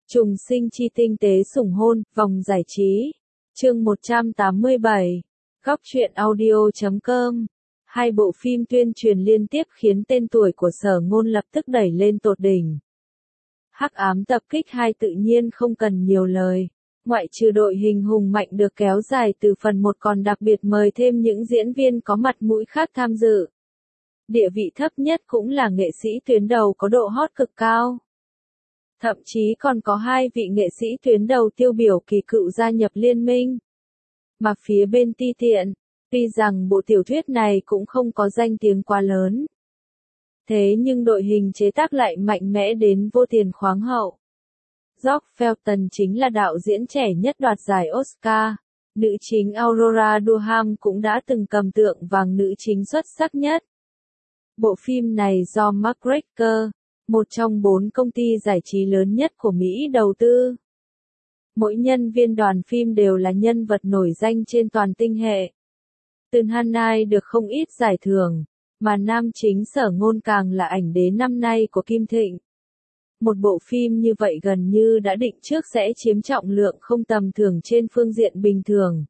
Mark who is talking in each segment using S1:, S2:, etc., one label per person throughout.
S1: Trùng sinh chi tinh tế sủng hôn, vòng giải trí. Chương 187. Góc truyện audio.com. Hai bộ phim tuyên truyền liên tiếp khiến tên tuổi của Sở Ngôn lập tức đẩy lên tột đỉnh. Hắc ám tập kích 2 tự nhiên không cần nhiều lời. Ngoại trừ đội hình hùng mạnh được kéo dài từ phần 1 còn đặc biệt mời thêm những diễn viên có mặt mũi khác tham dự. Địa vị thấp nhất cũng là nghệ sĩ tuyến đầu có độ hot cực cao. Thậm chí còn có 2 vị nghệ sĩ tuyến đầu tiêu biểu kỳ cựu gia nhập liên minh. Mà phía bên Ti Tiện, tuy rằng bộ tiểu thuyết này cũng không có danh tiếng quá lớn. Thế nhưng đội hình chế tác lại mạnh mẽ đến vô tiền khoáng hậu. George Felton chính là đạo diễn trẻ nhất đoạt giải Oscar. Nữ chính Aurora Durham cũng đã từng cầm tượng vàng nữ chính xuất sắc nhất. Bộ phim này do McGregor, một trong 4 công ty giải trí lớn nhất của Mỹ đầu tư. Mỗi nhân viên đoàn phim đều là nhân vật nổi danh trên toàn tinh hệ. Từ Hanai được không ít giải thưởng, mà nam chính Sở Ngôn càng là ảnh đế năm nay của Kim Thịnh. Một bộ phim như vậy gần như đã định trước sẽ chiếm trọng lượng không tầm thường trên phương diện bình thường.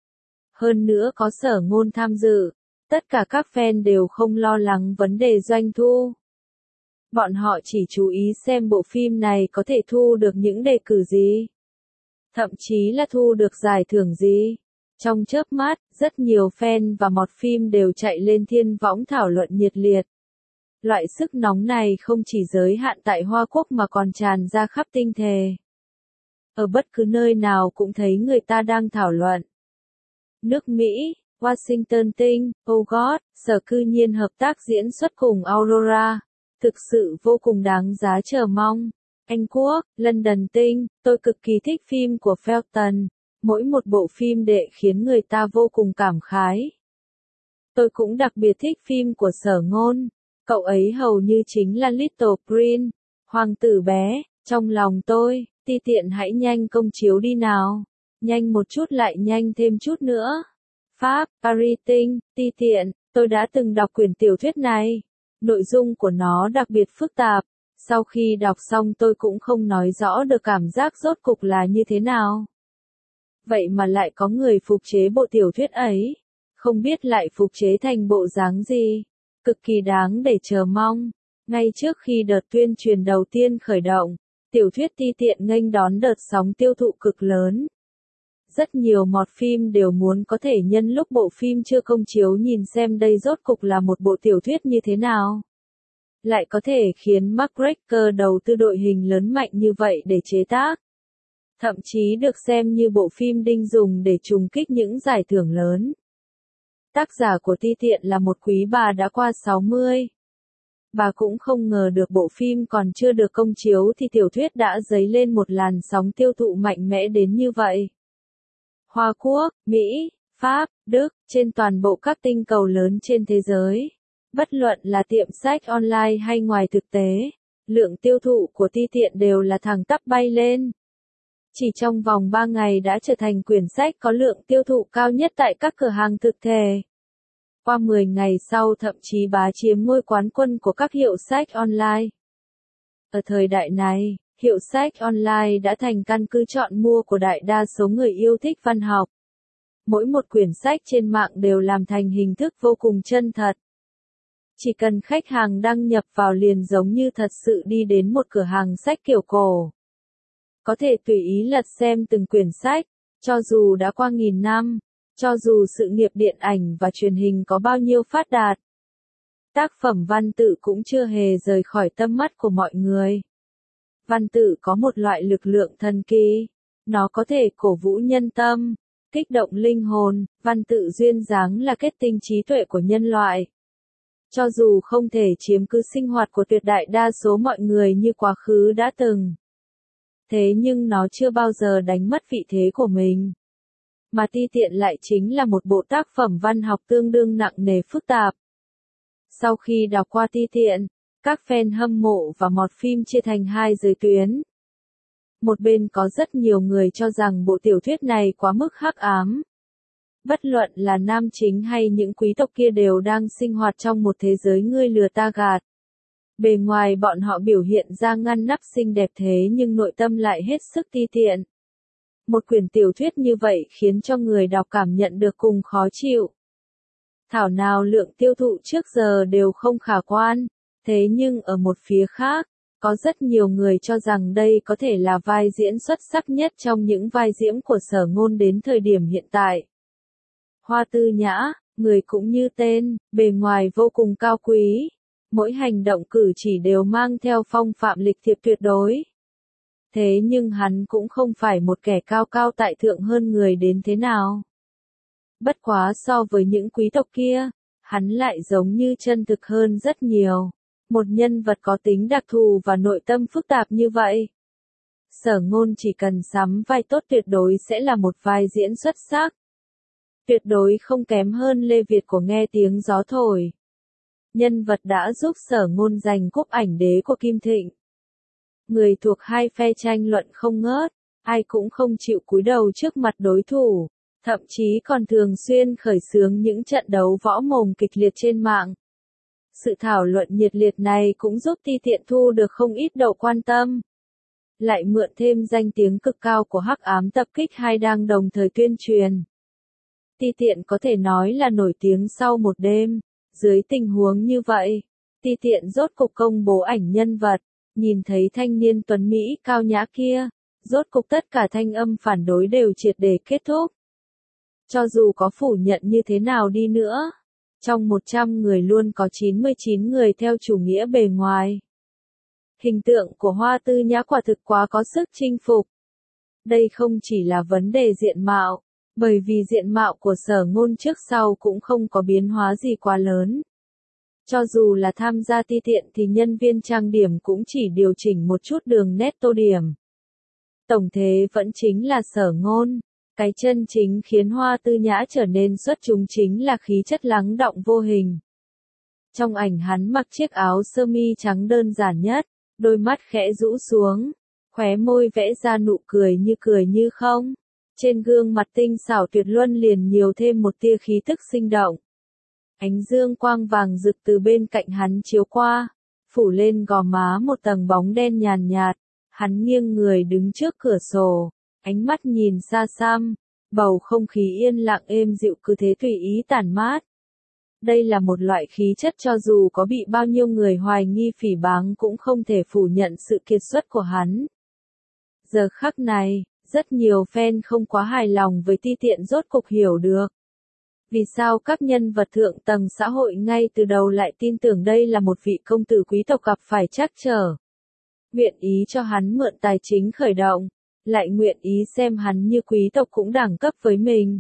S1: Hơn nữa có Sở Ngôn tham dự, tất cả các fan đều không lo lắng vấn đề doanh thu. Bọn họ chỉ chú ý xem bộ phim này có thể thu được những đề cử gì. Thậm chí là thu được giải thưởng gì. Trong chớp mắt, rất nhiều fan và mọt phim đều chạy lên thiên võng thảo luận nhiệt liệt. Loại sức nóng này không chỉ giới hạn tại Hoa Quốc mà còn tràn ra khắp tinh thể. Ở bất cứ nơi nào cũng thấy người ta đang thảo luận. Nước Mỹ, Washington tinh, oh God, Sở cư nhiên hợp tác diễn xuất cùng Aurora. Thực sự vô cùng đáng giá chờ mong. Anh Quốc, London tinh, tôi cực kỳ thích phim của Felton. Mỗi một bộ phim đệ khiến người ta vô cùng cảm khái. Tôi cũng đặc biệt thích phim của Sở Ngôn. Cậu ấy hầu như chính là Little Prince, hoàng tử bé, trong lòng tôi. Ti Tiện hãy nhanh công chiếu đi nào. Nhanh một chút lại nhanh thêm chút nữa. Pháp, Paris tinh, Ti Tiện, tôi đã từng đọc quyển tiểu thuyết này. Nội dung của nó đặc biệt phức tạp. Sau khi đọc xong tôi cũng không nói rõ được cảm giác rốt cục là như thế nào. Vậy mà lại có người phục chế bộ tiểu thuyết ấy. Không biết lại phục chế thành bộ dáng gì. Cực kỳ đáng để chờ mong. Ngay trước khi đợt tuyên truyền đầu tiên khởi động, tiểu thuyết Ti Tiện nghênh đón đợt sóng tiêu thụ cực lớn. Rất nhiều mọt phim đều muốn có thể nhân lúc bộ phim chưa công chiếu nhìn xem đây rốt cục là một bộ tiểu thuyết như thế nào. Lại có thể khiến McGregor đầu tư đội hình lớn mạnh như vậy để chế tác. Thậm chí được xem như bộ phim đinh dùng để trùng kích những giải thưởng lớn. Tác giả của Ti Tiện là một quý bà đã qua 60. Bà cũng không ngờ được bộ phim còn chưa được công chiếu thì tiểu thuyết đã dấy lên một làn sóng tiêu thụ mạnh mẽ đến như vậy. Hoa Quốc, Mỹ, Pháp, Đức, trên toàn bộ các tinh cầu lớn trên thế giới. Bất luận là tiệm sách online hay ngoài thực tế, lượng tiêu thụ của Ti Tiện đều là thẳng tắp bay lên. Chỉ trong vòng 3 ngày đã trở thành quyển sách có lượng tiêu thụ cao nhất tại các cửa hàng thực thể. Qua 10 ngày sau thậm chí bá chiếm ngôi quán quân của các hiệu sách online. Ở thời đại này, hiệu sách online đã thành căn cứ chọn mua của đại đa số người yêu thích văn học. Mỗi một quyển sách trên mạng đều làm thành hình thức vô cùng chân thật. Chỉ cần khách hàng đăng nhập vào liền giống như thật sự đi đến một cửa hàng sách kiểu cổ. Có thể tùy ý lật xem từng quyển sách, cho dù đã qua nghìn năm, cho dù sự nghiệp điện ảnh và truyền hình có bao nhiêu phát đạt. Tác phẩm văn tự cũng chưa hề rời khỏi tâm mắt của mọi người. Văn tự có một loại lực lượng thần kỳ, nó có thể cổ vũ nhân tâm, kích động linh hồn, văn tự duyên dáng là kết tinh trí tuệ của nhân loại. Cho dù không thể chiếm cứ sinh hoạt của tuyệt đại đa số mọi người như quá khứ đã từng. Thế nhưng nó chưa bao giờ đánh mất vị thế của mình. Mà Ti Tiện lại chính là một bộ tác phẩm văn học tương đương nặng nề phức tạp. Sau khi đọc qua Ti Tiện, các fan hâm mộ và mọt phim chia thành 2 giới tuyến. Một bên có rất nhiều người cho rằng bộ tiểu thuyết này quá mức hắc ám. Bất luận là nam chính hay những quý tộc kia đều đang sinh hoạt trong một thế giới ngươi lừa ta gạt. Bề ngoài bọn họ biểu hiện ra ngăn nắp xinh đẹp thế nhưng nội tâm lại hết sức ti tiện. Một quyển tiểu thuyết như vậy khiến cho người đọc cảm nhận được cùng khó chịu. Thảo nào lượng tiêu thụ trước giờ đều không khả quan, thế nhưng ở một phía khác, có rất nhiều người cho rằng đây có thể là vai diễn xuất sắc nhất trong những vai diễn của Sở Ngôn đến thời điểm hiện tại. Hoa Tư Nhã, người cũng như tên, bề ngoài vô cùng cao quý, mỗi hành động cử chỉ đều mang theo phong phạm lịch thiệp tuyệt đối. Thế nhưng hắn cũng không phải một kẻ cao cao tại thượng hơn người đến thế nào. Bất quá so với những quý tộc kia, hắn lại giống như chân thực hơn rất nhiều. Một nhân vật có tính đặc thù và nội tâm phức tạp như vậy. Sở Ngôn chỉ cần sắm vai tốt tuyệt đối sẽ là một vai diễn xuất sắc. Tuyệt đối không kém hơn Lê Việt của Nghe Tiếng Gió Thổi. Nhân vật đã giúp Sở Ngôn giành cúp ảnh đế của Kim Thịnh. Người thuộc hai phe tranh luận không ngớt, ai cũng không chịu cúi đầu trước mặt đối thủ, thậm chí còn thường xuyên khởi xướng những trận đấu võ mồm kịch liệt trên mạng. Sự thảo luận nhiệt liệt này cũng giúp Ti Tiện thu được không ít độ quan tâm. Lại mượn thêm danh tiếng cực cao của Hắc Ám Tập Kích 2 đang đồng thời tuyên truyền. Ti Tiện có thể nói là nổi tiếng sau một đêm. Dưới tình huống như vậy, Ti Tiện rốt cục công bố ảnh nhân vật, nhìn thấy thanh niên tuấn Mỹ cao nhã kia, rốt cục tất cả thanh âm phản đối đều triệt để kết thúc. Cho dù có phủ nhận như thế nào đi nữa, trong 100 người luôn có 99 người theo chủ nghĩa bề ngoài. Hình tượng của Hoa Tư Nhã quả thực quá có sức chinh phục. Đây không chỉ là vấn đề diện mạo, bởi vì diện mạo của Sở Ngôn trước sau cũng không có biến hóa gì quá lớn. Cho dù là tham gia Ti Tiện thì nhân viên trang điểm cũng chỉ điều chỉnh một chút đường nét tô điểm. Tổng thế vẫn chính là Sở Ngôn. Cái chân chính khiến Hoa Tư Nhã trở nên xuất chúng chính là khí chất lắng đọng vô hình. Trong ảnh hắn mặc chiếc áo sơ mi trắng đơn giản nhất, đôi mắt khẽ rũ xuống, khóe môi vẽ ra nụ cười như không. Trên gương mặt tinh xảo tuyệt luân liền nhiều thêm một tia khí tức sinh động. Ánh dương quang vàng rực từ bên cạnh hắn chiếu qua, phủ lên gò má một tầng bóng đen nhàn nhạt. Hắn nghiêng người đứng trước cửa sổ, ánh mắt nhìn xa xăm, bầu không khí yên lặng êm dịu cứ thế tùy ý tản mát. Đây là một loại khí chất cho dù có bị bao nhiêu người hoài nghi phỉ báng cũng không thể phủ nhận sự kiệt xuất của hắn. Giờ khắc này, rất nhiều fan không quá hài lòng với Ti Tiện rốt cục hiểu được. Vì sao các nhân vật thượng tầng xã hội ngay từ đầu lại tin tưởng đây là một vị công tử quý tộc gặp phải trắc trở. Nguyện ý cho hắn mượn tài chính khởi động, lại nguyện ý xem hắn như quý tộc cũng đẳng cấp với mình.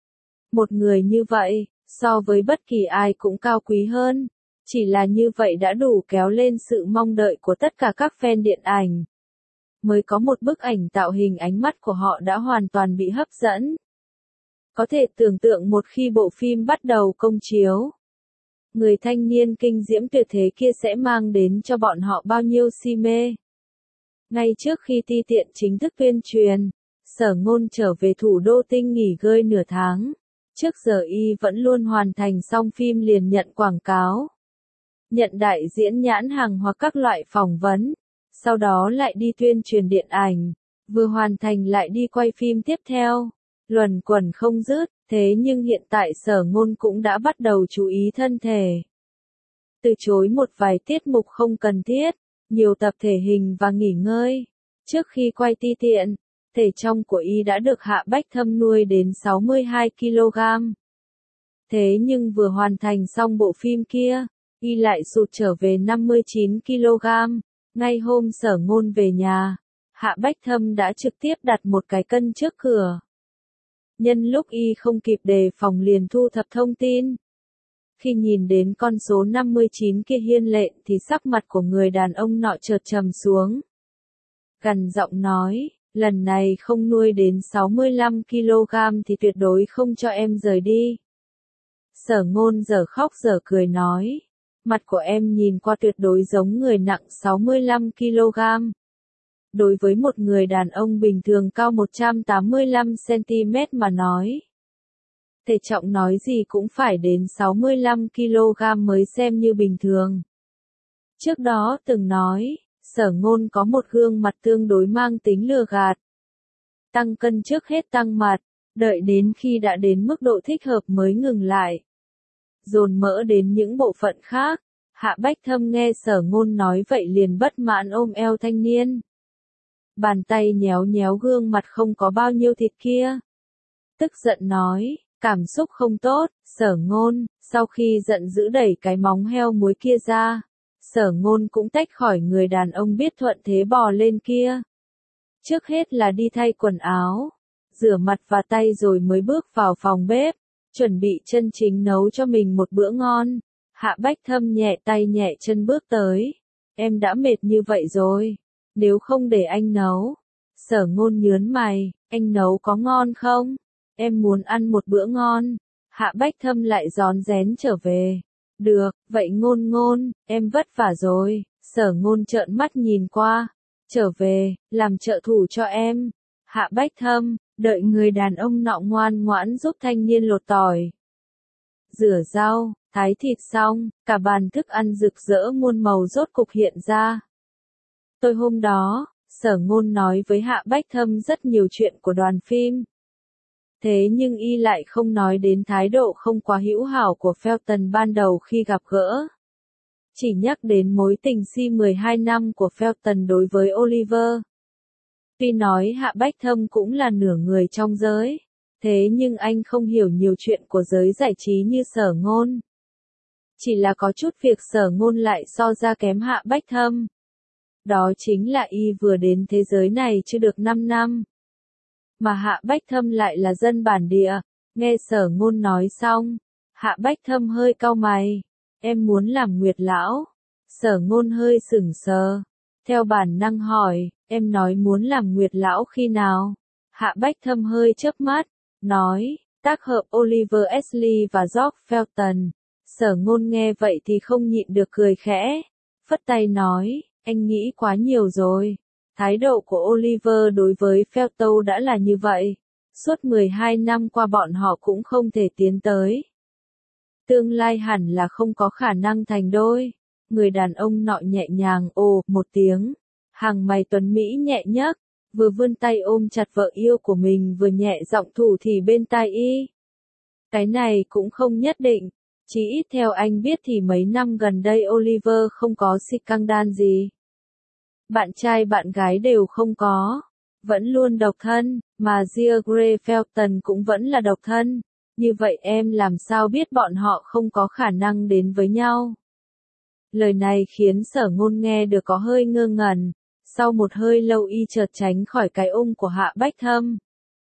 S1: Một người như vậy, so với bất kỳ ai cũng cao quý hơn, chỉ là như vậy đã đủ kéo lên sự mong đợi của tất cả các fan điện ảnh. Mới có một bức ảnh tạo hình ánh mắt của họ đã hoàn toàn bị hấp dẫn. Có thể tưởng tượng một khi bộ phim bắt đầu công chiếu, người thanh niên kinh diễm tuyệt thế kia sẽ mang đến cho bọn họ bao nhiêu si mê. Ngay trước khi Ti Tiện chính thức tuyên truyền, Sở Ngôn trở về thủ đô Tinh nghỉ ngơi nửa tháng. Trước giờ y vẫn luôn hoàn thành xong phim liền nhận quảng cáo, nhận đại diễn nhãn hàng hoặc các loại phỏng vấn, sau đó lại đi tuyên truyền điện ảnh, vừa hoàn thành lại đi quay phim tiếp theo, luẩn quẩn không dứt. Thế nhưng hiện tại Sở Ngôn cũng đã bắt đầu chú ý thân thể, từ chối một vài tiết mục không cần thiết, nhiều tập thể hình và nghỉ ngơi. Trước khi quay Ti Tiện, thể trọng của y đã được Hạ Bách Thâm nuôi đến 62 kg. Thế nhưng vừa hoàn thành xong bộ phim kia, y lại sụt trở về 59 kg. Ngay hôm Sở Ngôn về nhà, Hạ Bách Thâm đã trực tiếp đặt một cái cân trước cửa. Nhân lúc y không kịp đề phòng liền thu thập thông tin. Khi nhìn đến con số 59 kia hiên lệ thì sắc mặt của người đàn ông nọ chợt trầm xuống. Gằn giọng nói, lần này không nuôi đến 65 kg thì tuyệt đối không cho em rời đi. Sở Ngôn dở khóc dở cười nói, mặt của em nhìn qua tuyệt đối giống người nặng 65 kg. Đối với một người đàn ông bình thường cao 185 cm mà nói, thể trọng nói gì cũng phải đến 65 kg mới xem như bình thường. Trước đó từng nói, Sở Ngôn có một gương mặt tương đối mang tính lừa gạt. Tăng cân trước hết tăng mặt, đợi đến khi đã đến mức độ thích hợp mới ngừng lại. Dồn mỡ đến những bộ phận khác. Hạ Bách Thâm nghe Sở Ngôn nói vậy liền bất mãn ôm eo thanh niên. Bàn tay nhéo nhéo gương mặt không có bao nhiêu thịt kia. Tức giận nói, cảm xúc không tốt, Sở Ngôn, sau khi giận dữ đẩy cái móng heo muối kia ra. Sở Ngôn cũng tách khỏi người đàn ông biết thuận thế bò lên kia. Trước hết là đi thay quần áo, rửa mặt và tay rồi mới bước vào phòng bếp, chuẩn bị chân chính nấu cho mình một bữa ngon. Hạ Bách Thâm nhẹ tay nhẹ chân bước tới. Em đã mệt như vậy rồi, nếu không để anh nấu. Sở Ngôn nhớn mày, anh nấu có ngon không? Em muốn ăn một bữa ngon. Hạ Bách Thâm lại rón rén trở về. Được, vậy Ngôn Ngôn, em vất vả rồi. Sở Ngôn trợn mắt nhìn qua. Trở về, làm trợ thủ cho em. Hạ Bách Thâm, đợi người đàn ông nọ ngoan ngoãn giúp thanh niên lột tỏi. Rửa rau, thái thịt xong, cả bàn thức ăn rực rỡ muôn màu rốt cục hiện ra. Tối hôm đó, Sở Ngôn nói với Hạ Bách Thâm rất nhiều chuyện của đoàn phim. Thế nhưng y lại không nói đến thái độ không quá hữu hảo của Felton ban đầu khi gặp gỡ. Chỉ nhắc đến mối tình si 12 năm của Felton đối với Oliver. Tuy nói Hạ Bách Thâm cũng là nửa người trong giới, thế nhưng anh không hiểu nhiều chuyện của giới giải trí như Sở Ngôn. Chỉ là có chút việc Sở Ngôn lại so ra kém Hạ Bách Thâm. Đó chính là y vừa đến thế giới này chưa được 5 năm. Mà Hạ Bách Thâm lại là dân bản địa. Nghe Sở Ngôn nói xong, Hạ Bách Thâm hơi cau mày. Em muốn làm Nguyệt Lão. Sở Ngôn hơi sững sờ. Theo bản năng hỏi, em nói muốn làm Nguyệt Lão khi nào? Hạ Bách Thâm hơi chớp mắt, nói, tác hợp Oliver Ashley và George Felton. Sở Ngôn nghe vậy thì không nhịn được cười khẽ. Phất tay nói, anh nghĩ quá nhiều rồi. Thái độ của Oliver đối với Felton đã là như vậy. Suốt 12 năm qua bọn họ cũng không thể tiến tới. Tương lai hẳn là không có khả năng thành đôi. Người đàn ông nọ nhẹ nhàng ồ một tiếng. Hàng mày tuấn Mỹ nhẹ nhấc, vừa vươn tay ôm chặt vợ yêu của mình vừa nhẹ giọng thủ thì bên tai y. Cái này cũng không nhất định. Chỉ ít theo anh biết thì mấy năm gần đây Oliver không có scandal gì. Bạn trai bạn gái đều không có. Vẫn luôn độc thân, mà Gia Grey Felton cũng vẫn là độc thân. Như vậy em làm sao biết bọn họ không có khả năng đến với nhau? Lời này khiến Sở Ngôn nghe được có hơi ngơ ngẩn. Sau một hơi lâu y chợt tránh khỏi cái ôm của Hạ Bách Thâm.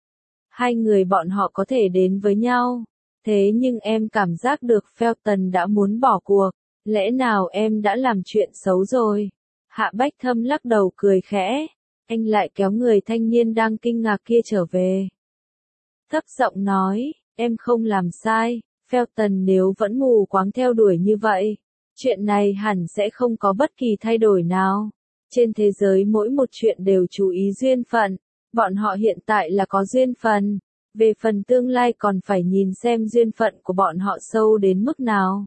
S1: Hai người bọn họ có thể đến với nhau. Thế nhưng em cảm giác được Felton đã muốn bỏ cuộc. Lẽ nào em đã làm chuyện xấu rồi? Hạ Bách Thâm lắc đầu cười khẽ. Anh lại kéo người thanh niên đang kinh ngạc kia trở về. Thấp giọng nói, em không làm sai. Felton nếu vẫn mù quáng theo đuổi như vậy, chuyện này hẳn sẽ không có bất kỳ thay đổi nào. Trên thế giới mỗi một chuyện đều chú ý duyên phận. Bọn họ hiện tại là có duyên phần. Về phần tương lai còn phải nhìn xem duyên phận của bọn họ sâu đến mức nào.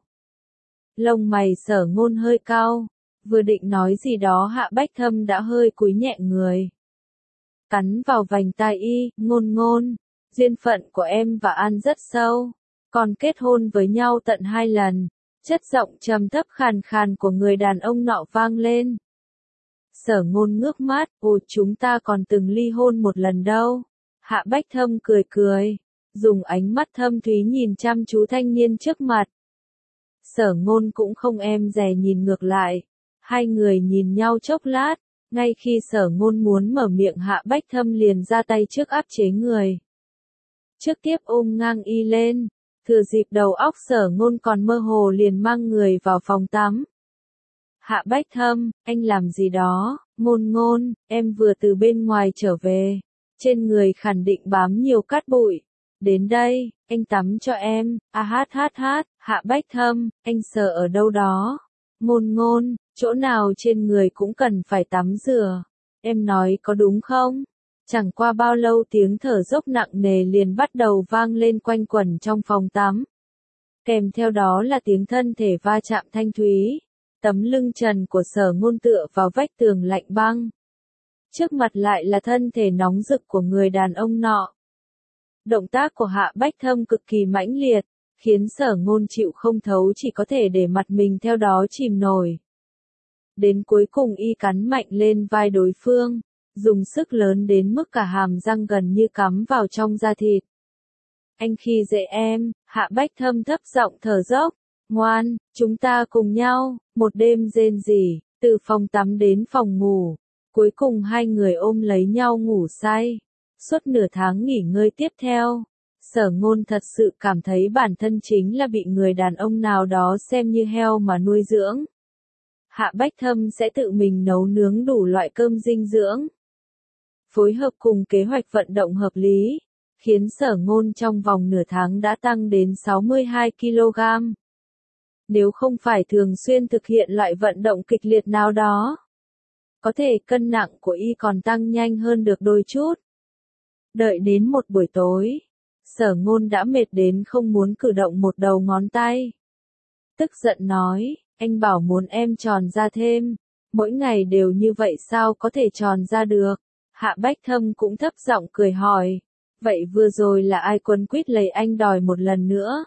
S1: Lông mày Sở Ngôn hơi cau. Vừa định nói gì đó Hạ Bách Thâm đã hơi cúi nhẹ người. Cắn vào vành tai y, Ngôn Ngôn. Duyên phận của em và An rất sâu. Còn kết hôn với nhau tận 2 lần. Chất giọng trầm thấp khàn khàn của người đàn ông nọ vang lên. Sở Ngôn ngước mắt, ồ chúng ta còn từng ly hôn một lần đâu. Hạ Bách Thâm cười cười, dùng ánh mắt thâm thúy nhìn chăm chú thanh niên trước mặt. Sở Ngôn cũng không em dè nhìn ngược lại. Hai người nhìn nhau chốc lát, ngay khi Sở Ngôn muốn mở miệng Hạ Bách Thâm liền ra tay trước áp chế người. Trước tiếp ôm ngang y lên, thừa dịp đầu óc Sở Ngôn còn mơ hồ liền mang người vào phòng tắm. Hạ Bách Thâm, anh làm gì đó? Ngôn Ngôn, em vừa từ bên ngoài trở về. Trên người khẳng định bám nhiều cát bụi. Đến đây, anh tắm cho em. Hạ Bách Thâm, anh sờ ở đâu đó? Ngôn Ngôn, chỗ nào trên người cũng cần phải tắm rửa. Em nói có đúng không? Chẳng qua bao lâu tiếng thở dốc nặng nề liền bắt đầu vang lên quanh quẩn trong phòng tắm. Kèm theo đó là tiếng thân thể va chạm thanh thúy. Tấm lưng trần của Sở Ngôn tựa vào vách tường lạnh băng. Trước mặt lại là thân thể nóng rực của người đàn ông nọ. Động tác của Hạ Bách Thâm cực kỳ mãnh liệt, khiến Sở Ngôn chịu không thấu, chỉ có thể để mặt mình theo đó chìm nổi. Đến cuối cùng y cắn mạnh lên vai đối phương, dùng sức lớn đến mức cả hàm răng gần như cắm vào trong da thịt. Anh khi dễ em, Hạ Bách Thâm thấp giọng thở dốc, ngoan, chúng ta cùng nhau, một đêm rên rỉ, từ phòng tắm đến phòng ngủ. Cuối cùng hai người ôm lấy nhau ngủ say. Suốt nửa tháng nghỉ ngơi tiếp theo, Sở Ngôn thật sự cảm thấy bản thân chính là bị người đàn ông nào đó xem như heo mà nuôi dưỡng. Hạ Bách Thâm sẽ tự mình nấu nướng đủ loại cơm dinh dưỡng, phối hợp cùng kế hoạch vận động hợp lý, khiến Sở Ngôn trong vòng nửa tháng đã tăng đến 62 kg. Nếu không phải thường xuyên thực hiện loại vận động kịch liệt nào đó, có thể cân nặng của y còn tăng nhanh hơn được đôi chút. Đợi đến một buổi tối, Sở Ngôn đã mệt đến không muốn cử động một đầu ngón tay. Tức giận nói, anh bảo muốn em tròn ra thêm, mỗi ngày đều như vậy sao có thể tròn ra được. Hạ Bách Thâm cũng thấp giọng cười hỏi, vậy vừa rồi là ai quấn quýt lấy anh đòi một lần nữa?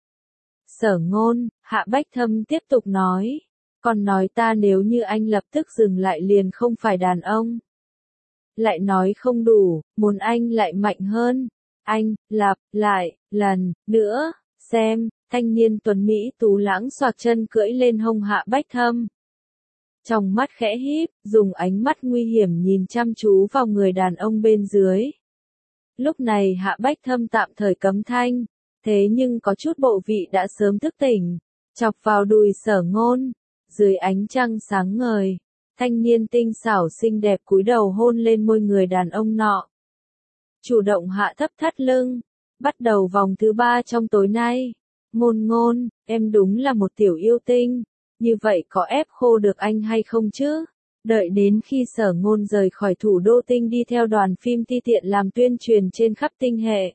S1: Sở Ngôn, Hạ Bách Thâm tiếp tục nói, còn nói ta nếu như anh lập tức dừng lại liền không phải đàn ông. Lại nói không đủ, muốn anh lại mạnh hơn. Anh, lặp lại, lần nữa, xem, thanh niên tuấn Mỹ tú lãng xoạc chân cưỡi lên hông Hạ Bách Thâm. Trong mắt khẽ híp, dùng ánh mắt nguy hiểm nhìn chăm chú vào người đàn ông bên dưới. Lúc này Hạ Bách Thâm tạm thời cấm thanh, thế nhưng có chút bộ vị đã sớm thức tỉnh, chọc vào đùi Sở Ngôn. Dưới ánh trăng sáng ngời, thanh niên tinh xảo xinh đẹp cúi đầu hôn lên môi người đàn ông nọ. Chủ động hạ thấp thắt lưng, bắt đầu vòng thứ 3 trong tối nay. Ngôn Ngôn, em đúng là một tiểu yêu tinh, như vậy có ép khô được anh hay không chứ? Đợi đến khi Sở Ngôn rời khỏi thủ đô tinh đi theo đoàn phim ti tiện làm tuyên truyền trên khắp tinh hệ.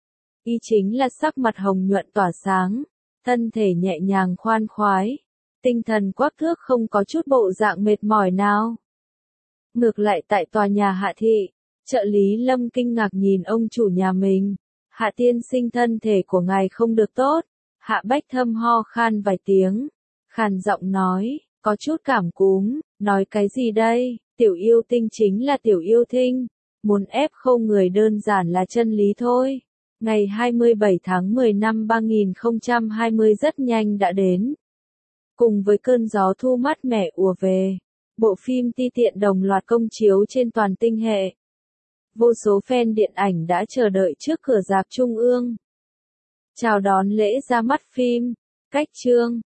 S1: Y chính là sắc mặt hồng nhuận tỏa sáng, thân thể nhẹ nhàng khoan khoái, tinh thần quắc thước, không có chút bộ dạng mệt mỏi nào. Ngược lại tại tòa nhà Hạ thị, trợ lý Lâm kinh ngạc nhìn ông chủ nhà mình. Hạ tiên sinh, thân thể của ngài không được tốt. Hạ Bách Thâm ho khan vài tiếng, khàn giọng nói, có chút cảm cúm, nói cái gì đây, tiểu yêu tinh chính là tiểu yêu tinh, muốn ép khô người đơn giản là chân lý thôi. Ngày 27 tháng 10 năm 3020 rất nhanh đã đến. Cùng với cơn gió thu mát mẻ ùa về, bộ phim ti tiện đồng loạt công chiếu trên toàn tinh hệ. Vô số fan điện ảnh đã chờ đợi trước cửa rạp trung ương, chào đón lễ ra mắt phim. Cách chương